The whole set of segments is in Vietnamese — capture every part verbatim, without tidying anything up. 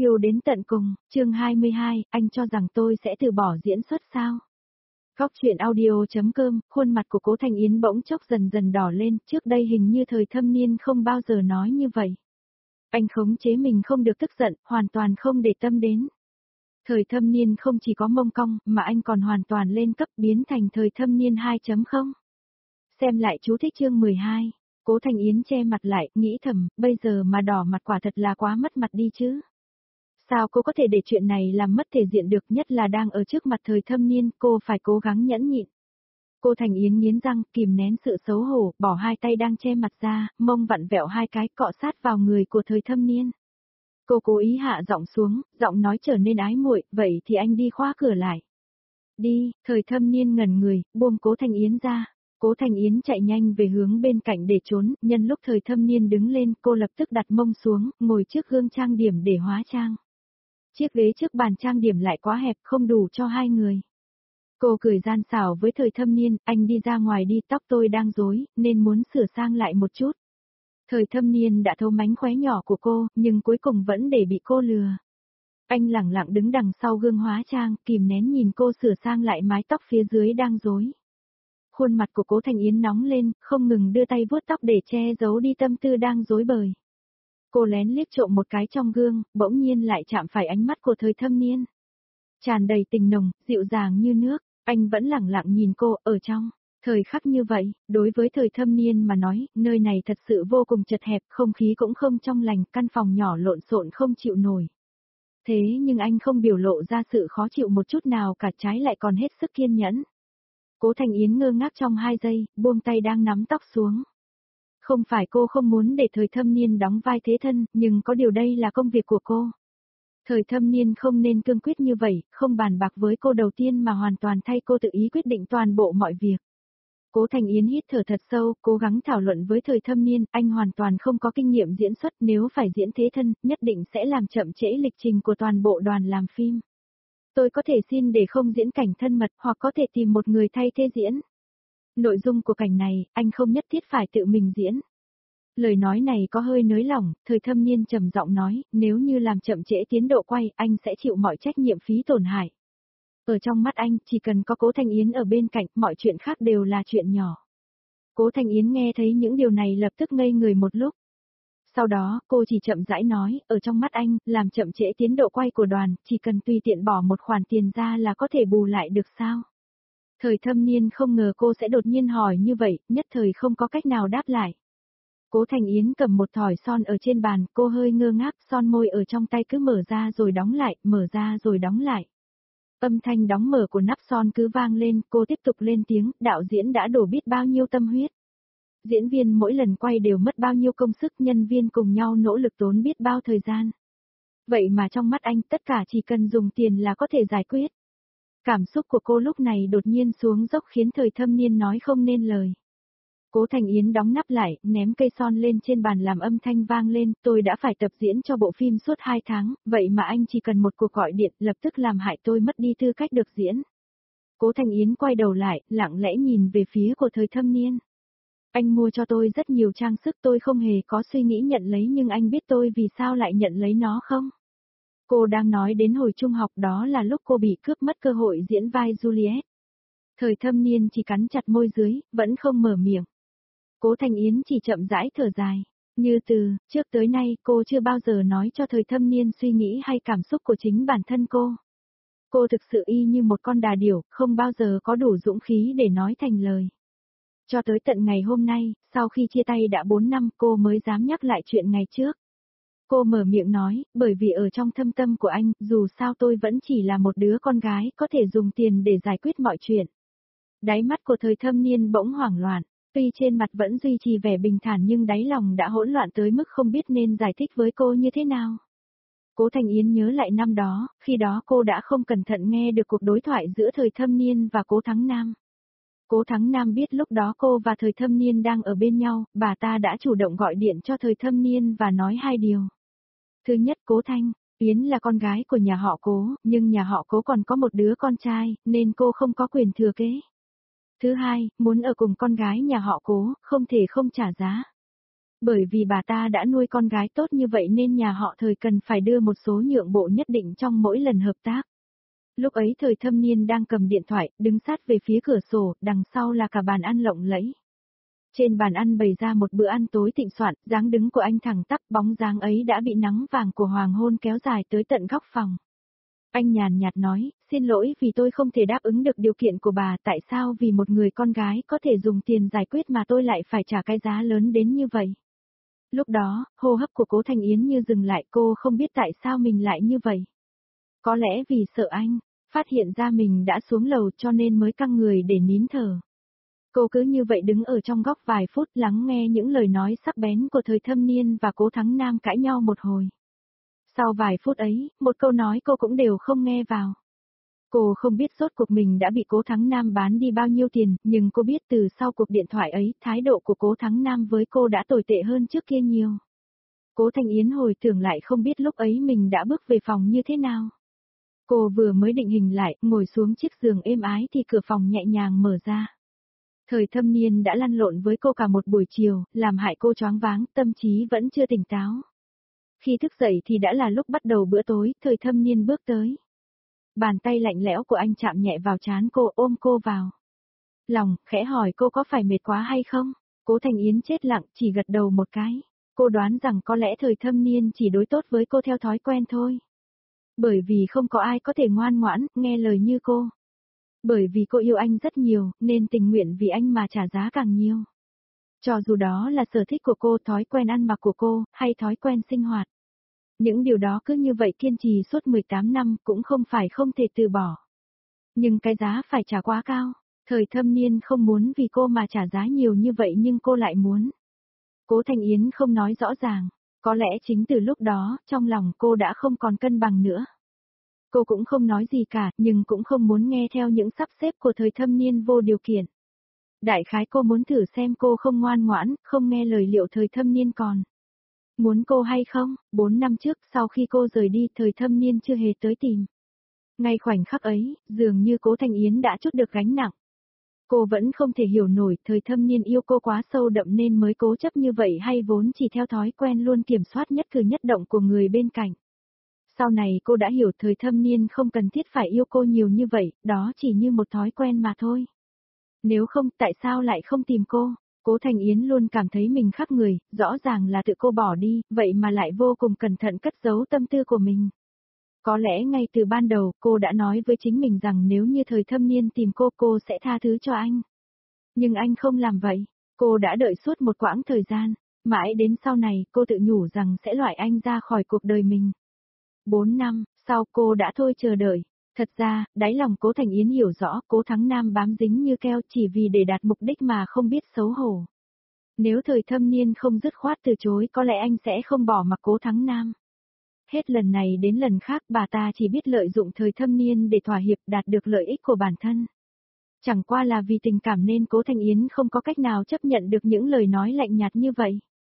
Yêu đến tận cùng, chương hai mươi hai, anh cho rằng tôi sẽ từ bỏ diễn xuất sao? Góc chuyện audio.com, khuôn mặt của Cố Thành Yến bỗng chốc dần dần đỏ lên, trước đây hình như thời thâm niên không bao giờ nói như vậy. Anh khống chế mình không được tức giận, hoàn toàn không để tâm đến. Thời thâm niên không chỉ có mông cong, mà anh còn hoàn toàn lên cấp biến thành thời thâm niên hai chấm không. Xem lại chú thích chương mười hai, Cố Thành Yến che mặt lại, nghĩ thầm, bây giờ mà đỏ mặt quả thật là quá mất mặt đi chứ. Sao cô có thể để chuyện này làm mất thể diện được, nhất là đang ở trước mặt thời thâm niên, cô phải cố gắng nhẫn nhịn. Cô Thành Yến nghiến răng, kìm nén sự xấu hổ, bỏ hai tay đang che mặt ra, mông vặn vẹo hai cái cọ sát vào người của thời thâm niên. Cô cố ý hạ giọng xuống, giọng nói trở nên ái muội, vậy thì anh đi khóa cửa lại. Đi, thời thâm niên ngẩn người, buông Cố Thành Yến ra. Cố Thành Yến chạy nhanh về hướng bên cạnh để trốn, nhân lúc thời thâm niên đứng lên, cô lập tức đặt mông xuống, ngồi trước gương trang điểm để hóa trang. Chiếc ghế trước bàn trang điểm lại quá hẹp, không đủ cho hai người. Cô cười gian xảo với thời thâm niên, anh đi ra ngoài đi, tóc tôi đang rối, nên muốn sửa sang lại một chút. Thời thâm niên đã thấu mánh khóe nhỏ của cô, nhưng cuối cùng vẫn để bị cô lừa. Anh lẳng lặng đứng đằng sau gương hóa trang, kìm nén nhìn cô sửa sang lại mái tóc phía dưới đang rối. Khuôn mặt của Cố Thành Yến nóng lên, không ngừng đưa tay vuốt tóc để che giấu đi tâm tư đang rối bời. Cô lén liếc trộm một cái trong gương, bỗng nhiên lại chạm phải ánh mắt của thời thâm niên. Tràn đầy tình nồng, dịu dàng như nước, anh vẫn lẳng lặng nhìn cô, ở trong. Thời khắc như vậy, đối với thời thâm niên mà nói, nơi này thật sự vô cùng chật hẹp, không khí cũng không trong lành, căn phòng nhỏ lộn xộn không chịu nổi. Thế nhưng anh không biểu lộ ra sự khó chịu một chút nào cả, trái lại còn hết sức kiên nhẫn. Cố Thành Yến ngơ ngác trong hai giây, buông tay đang nắm tóc xuống. Không phải cô không muốn để thời thâm niên đóng vai thế thân, nhưng có điều đây là công việc của cô. Thời thâm niên không nên cương quyết như vậy, không bàn bạc với cô đầu tiên mà hoàn toàn thay cô tự ý quyết định toàn bộ mọi việc. Cố Thành Yến hít thở thật sâu, cố gắng thảo luận với thời thâm niên, anh hoàn toàn không có kinh nghiệm diễn xuất, nếu phải diễn thế thân, nhất định sẽ làm chậm trễ lịch trình của toàn bộ đoàn làm phim. Tôi có thể xin để không diễn cảnh thân mật, hoặc có thể tìm một người thay thế diễn. Nội dung của cảnh này, anh không nhất thiết phải tự mình diễn. Lời nói này có hơi nới lỏng, thời thâm niên trầm giọng nói, nếu như làm chậm trễ tiến độ quay, anh sẽ chịu mọi trách nhiệm phí tổn hại. Ở trong mắt anh, chỉ cần có Cố Thành Yến ở bên cạnh, mọi chuyện khác đều là chuyện nhỏ. Cố Thành Yến nghe thấy những điều này lập tức ngây người một lúc. Sau đó, cô chỉ chậm rãi nói, ở trong mắt anh, làm chậm trễ tiến độ quay của đoàn, chỉ cần tùy tiện bỏ một khoản tiền ra là có thể bù lại được sao? Thời thâm niên không ngờ cô sẽ đột nhiên hỏi như vậy, nhất thời không có cách nào đáp lại. Cố Thành Yến cầm một thỏi son ở trên bàn, cô hơi ngơ ngác, son môi ở trong tay cứ mở ra rồi đóng lại, mở ra rồi đóng lại. Âm thanh đóng mở của nắp son cứ vang lên, cô tiếp tục lên tiếng, đạo diễn đã đổ biết bao nhiêu tâm huyết. Diễn viên mỗi lần quay đều mất bao nhiêu công sức, nhân viên cùng nhau nỗ lực tốn biết bao thời gian. Vậy mà trong mắt anh tất cả chỉ cần dùng tiền là có thể giải quyết. Cảm xúc của cô lúc này đột nhiên xuống dốc khiến thời thâm niên nói không nên lời. Cố Thành Yến đóng nắp lại, ném cây son lên trên bàn làm âm thanh vang lên, tôi đã phải tập diễn cho bộ phim suốt hai tháng, vậy mà anh chỉ cần một cuộc gọi điện lập tức làm hại tôi mất đi tư cách được diễn. Cố Thành Yến quay đầu lại, lặng lẽ nhìn về phía của thời thâm niên. Anh mua cho tôi rất nhiều trang sức, tôi không hề có suy nghĩ nhận lấy, nhưng anh biết tôi vì sao lại nhận lấy nó không? Cô đang nói đến hồi trung học, đó là lúc cô bị cướp mất cơ hội diễn vai Juliet. Thời thâm niên chỉ cắn chặt môi dưới, vẫn không mở miệng. Cố Thành Yến chỉ chậm rãi thở dài. Như từ, trước tới nay cô chưa bao giờ nói cho thời thâm niên suy nghĩ hay cảm xúc của chính bản thân cô. Cô thực sự y như một con đà điểu, không bao giờ có đủ dũng khí để nói thành lời. Cho tới tận ngày hôm nay, sau khi chia tay đã bốn năm, cô mới dám nhắc lại chuyện ngày trước. Cô mở miệng nói, bởi vì ở trong thâm tâm của anh, dù sao tôi vẫn chỉ là một đứa con gái, có thể dùng tiền để giải quyết mọi chuyện. Đáy mắt của thời thâm niên bỗng hoảng loạn, tuy trên mặt vẫn duy trì vẻ bình thản nhưng đáy lòng đã hỗn loạn tới mức không biết nên giải thích với cô như thế nào. Cố Thành Yến nhớ lại năm đó, khi đó cô đã không cẩn thận nghe được cuộc đối thoại giữa thời thâm niên và Cố Thắng Nam. Cố Thắng Nam biết lúc đó cô và thời thâm niên đang ở bên nhau, bà ta đã chủ động gọi điện cho thời thâm niên và nói hai điều. Thứ nhất, Cố Thanh Yến là con gái của nhà họ Cố, nhưng nhà họ Cố còn có một đứa con trai, nên cô không có quyền thừa kế. Thứ hai, muốn ở cùng con gái nhà họ Cố, không thể không trả giá. Bởi vì bà ta đã nuôi con gái tốt như vậy nên nhà họ Thời cần phải đưa một số nhượng bộ nhất định trong mỗi lần hợp tác. Lúc ấy Thời Thâm Niên đang cầm điện thoại, đứng sát về phía cửa sổ, đằng sau là cả bàn ăn lộng lẫy. Trên bàn ăn bày ra một bữa ăn tối thịnh soạn, dáng đứng của anh thẳng tắp, bóng dáng ấy đã bị nắng vàng của hoàng hôn kéo dài tới tận góc phòng. Anh nhàn nhạt nói, xin lỗi vì tôi không thể đáp ứng được điều kiện của bà, tại sao vì một người con gái có thể dùng tiền giải quyết mà tôi lại phải trả cái giá lớn đến như vậy. Lúc đó, hô hấp của Cố Thanh Yến như dừng lại, cô không biết tại sao mình lại như vậy. Có lẽ vì sợ anh, phát hiện ra mình đã xuống lầu cho nên mới căng người để nín thở. Cô cứ như vậy đứng ở trong góc vài phút lắng nghe những lời nói sắc bén của Thời Thâm Niên và Cố Thắng Nam cãi nhau một hồi. Sau vài phút ấy, một câu nói cô cũng đều không nghe vào. Cô không biết rốt cuộc mình đã bị Cố Thắng Nam bán đi bao nhiêu tiền, nhưng cô biết từ sau cuộc điện thoại ấy, thái độ của Cố Thắng Nam với cô đã tồi tệ hơn trước kia nhiều. Cố Thanh Yến hồi tưởng lại không biết lúc ấy mình đã bước về phòng như thế nào. Cô vừa mới định hình lại, ngồi xuống chiếc giường êm ái thì cửa phòng nhẹ nhàng mở ra. Thời Thâm Niên đã lăn lộn với cô cả một buổi chiều, làm hại cô choáng váng, tâm trí vẫn chưa tỉnh táo. Khi thức dậy thì đã là lúc bắt đầu bữa tối, Thời Thâm Niên bước tới. Bàn tay lạnh lẽo của anh chạm nhẹ vào trán cô, ôm cô vào lòng, khẽ hỏi cô có phải mệt quá hay không? Cố Thanh Yến chết lặng, chỉ gật đầu một cái. Cô đoán rằng có lẽ Thời Thâm Niên chỉ đối tốt với cô theo thói quen thôi. Bởi vì không có ai có thể ngoan ngoãn, nghe lời như cô. Bởi vì cô yêu anh rất nhiều, nên tình nguyện vì anh mà trả giá càng nhiều. Cho dù đó là sở thích của cô, thói quen ăn mặc của cô, hay thói quen sinh hoạt. Những điều đó cứ như vậy kiên trì suốt mười tám năm cũng không phải không thể từ bỏ. Nhưng cái giá phải trả quá cao. Thời Thâm Niên không muốn vì cô mà trả giá nhiều như vậy nhưng cô lại muốn. Cố Thanh Yến không nói rõ ràng. Có lẽ chính từ lúc đó, trong lòng cô đã không còn cân bằng nữa. Cô cũng không nói gì cả, nhưng cũng không muốn nghe theo những sắp xếp của Thời Thâm Niên vô điều kiện. Đại khái cô muốn thử xem cô không ngoan ngoãn, không nghe lời liệu Thời Thâm Niên còn muốn cô hay không. Bốn năm trước, sau khi cô rời đi, Thời Thâm Niên chưa hề tới tìm. Ngay khoảnh khắc ấy, dường như Cố Thanh Yến đã trút được gánh nặng. Cô vẫn không thể hiểu nổi, Thời Thâm Niên yêu cô quá sâu đậm nên mới cố chấp như vậy hay vốn chỉ theo thói quen luôn kiểm soát nhất cử nhất động của người bên cạnh. Sau này cô đã hiểu Thời Thâm Niên không cần thiết phải yêu cô nhiều như vậy, đó chỉ như một thói quen mà thôi. Nếu không, tại sao lại không tìm cô? Cố Thanh Yến luôn cảm thấy mình khác người, rõ ràng là tự cô bỏ đi, vậy mà lại vô cùng cẩn thận cất giấu tâm tư của mình. Có lẽ ngay từ ban đầu cô đã nói với chính mình rằng nếu như Thời Thâm Niên tìm cô, cô sẽ tha thứ cho anh. Nhưng anh không làm vậy, cô đã đợi suốt một quãng thời gian, mãi đến sau này cô tự nhủ rằng sẽ loại anh ra khỏi cuộc đời mình. Bốn năm, sau cô đã thôi chờ đợi. Thật ra, đáy lòng Cố Thanh Yến hiểu rõ Cố Thắng Nam bám dính như keo chỉ vì để đạt mục đích mà không biết xấu hổ. Nếu Thời Thâm Niên không dứt khoát từ chối có lẽ anh sẽ không bỏ mặc Cố Thắng Nam. Hết lần này đến lần khác bà ta chỉ biết lợi dụng Thời Thâm Niên để thỏa hiệp đạt được lợi ích của bản thân. Chẳng qua là vì tình cảm nên Cố Thanh Yến không có cách nào chấp nhận được những lời nói lạnh nhạt như vậy.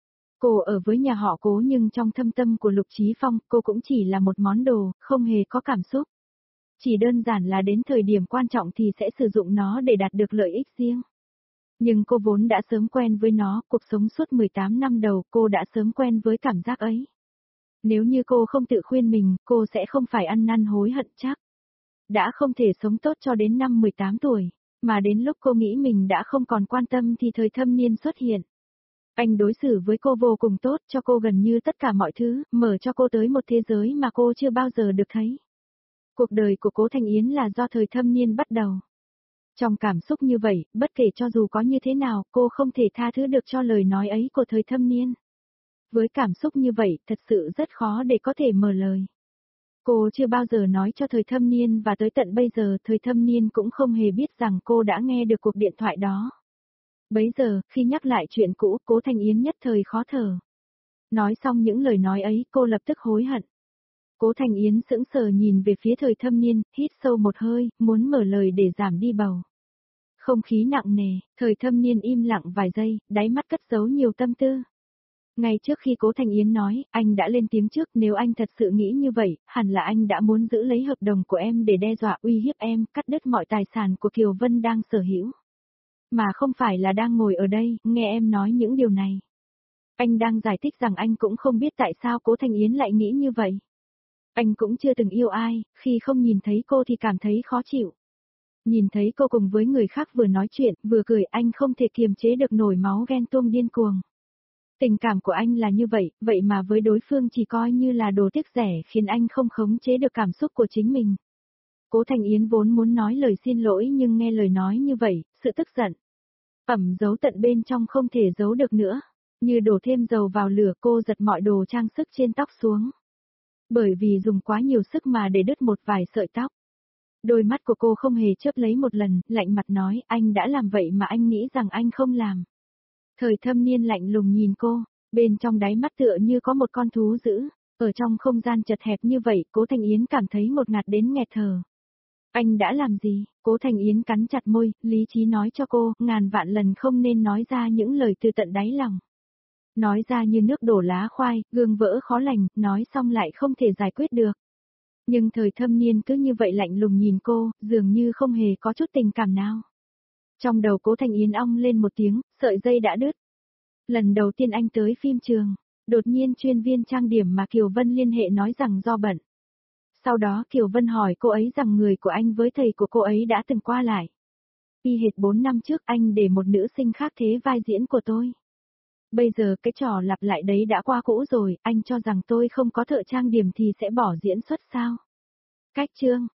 Cô ở với nhà họ Cố nhưng trong thâm tâm của Lục Chí Phong cô cũng chỉ là một món đồ, không hề có cảm xúc. Chỉ đơn giản là đến thời điểm quan trọng thì sẽ sử dụng nó để đạt được lợi ích riêng. Nhưng cô vốn đã sớm quen với nó, cuộc sống suốt mười tám năm đầu cô đã sớm quen với cảm giác ấy. Nếu như cô không tự khuyên mình, cô sẽ không phải ăn năn hối hận chắc. Đã không thể sống tốt cho đến năm mười tám tuổi, mà đến lúc cô nghĩ mình đã không còn quan tâm thì Thời Thâm Niên xuất hiện. Anh đối xử với cô vô cùng tốt, cho cô gần như tất cả mọi thứ, mở cho cô tới một thế giới mà cô chưa bao giờ được thấy. Cuộc đời của Cố Thanh Yến là do Thời Thâm Niên bắt đầu. Trong cảm xúc như vậy, bất kể cho dù có như thế nào, cô không thể tha thứ được cho lời nói ấy của Thời Thâm Niên. Với cảm xúc như vậy, thật sự rất khó để có thể mở lời. Cô chưa bao giờ nói cho Thời Thâm Niên và tới tận bây giờ Thời Thâm Niên cũng không hề biết rằng cô đã nghe được cuộc điện thoại đó. Bấy giờ, khi nhắc lại chuyện cũ, Cố Thanh Yến nhất thời khó thở. Nói xong những lời nói ấy, cô lập tức hối hận. Cố Thanh Yến sững sờ nhìn về phía Thời Thâm Niên, hít sâu một hơi, muốn mở lời để giảm đi bầu. Không khí nặng nề, Thời Thâm Niên im lặng vài giây, đáy mắt cất giấu nhiều tâm tư. Ngay trước khi Cố Thanh Yến nói, anh đã lên tiếng trước, nếu anh thật sự nghĩ như vậy, hẳn là anh đã muốn giữ lấy hợp đồng của em để đe dọa uy hiếp em, cắt đứt mọi tài sản của Kiều Vân đang sở hữu. Mà không phải là đang ngồi ở đây, nghe em nói những điều này. Anh đang giải thích rằng anh cũng không biết tại sao Cố Thanh Yến lại nghĩ như vậy. Anh cũng chưa từng yêu ai, khi không nhìn thấy cô thì cảm thấy khó chịu. Nhìn thấy cô cùng với người khác vừa nói chuyện, vừa cười, anh không thể kiềm chế được nổi máu ghen tuông điên cuồng. Tình cảm của anh là như vậy, vậy mà với đối phương chỉ coi như là đồ tiếc rẻ khiến anh không khống chế được cảm xúc của chính mình. Cố Thanh Yến vốn muốn nói lời xin lỗi nhưng nghe lời nói như vậy, sự tức giận ẩn giấu tận bên trong không thể giấu được nữa. Như đổ thêm dầu vào lửa, cô giật mọi đồ trang sức trên tóc xuống. Bởi vì dùng quá nhiều sức mà để đứt một vài sợi tóc. Đôi mắt của cô không hề chớp lấy một lần, lạnh mặt nói, anh đã làm vậy mà anh nghĩ rằng anh không làm. Thời Thâm Niên lạnh lùng nhìn cô, bên trong đáy mắt tựa như có một con thú dữ. Ở trong không gian chật hẹp như vậy, Cố Thanh Yến cảm thấy ngột ngạt đến nghẹt thở. Anh đã làm gì? Cố Thanh Yến cắn chặt môi, lý trí nói cho cô, ngàn vạn lần không nên nói ra những lời từ tận đáy lòng. Nói ra như nước đổ lá khoai, gương vỡ khó lành, nói xong lại không thể giải quyết được. Nhưng Thời Thâm Niên cứ như vậy lạnh lùng nhìn cô, dường như không hề có chút tình cảm nào. Trong đầu Cố Thanh Yến ong lên một tiếng, sợi dây đã đứt. Lần đầu tiên anh tới phim trường, đột nhiên chuyên viên trang điểm mà Kiều Vân liên hệ nói rằng do bận. Sau đó Kiều Vân hỏi cô ấy rằng người của anh với thầy của cô ấy đã từng qua lại. Y hệt bốn năm trước anh để một nữ sinh khác thế vai diễn của tôi. Bây giờ cái trò lặp lại đấy đã qua cũ rồi, anh cho rằng tôi không có thợ trang điểm thì sẽ bỏ diễn xuất sao? Cách chương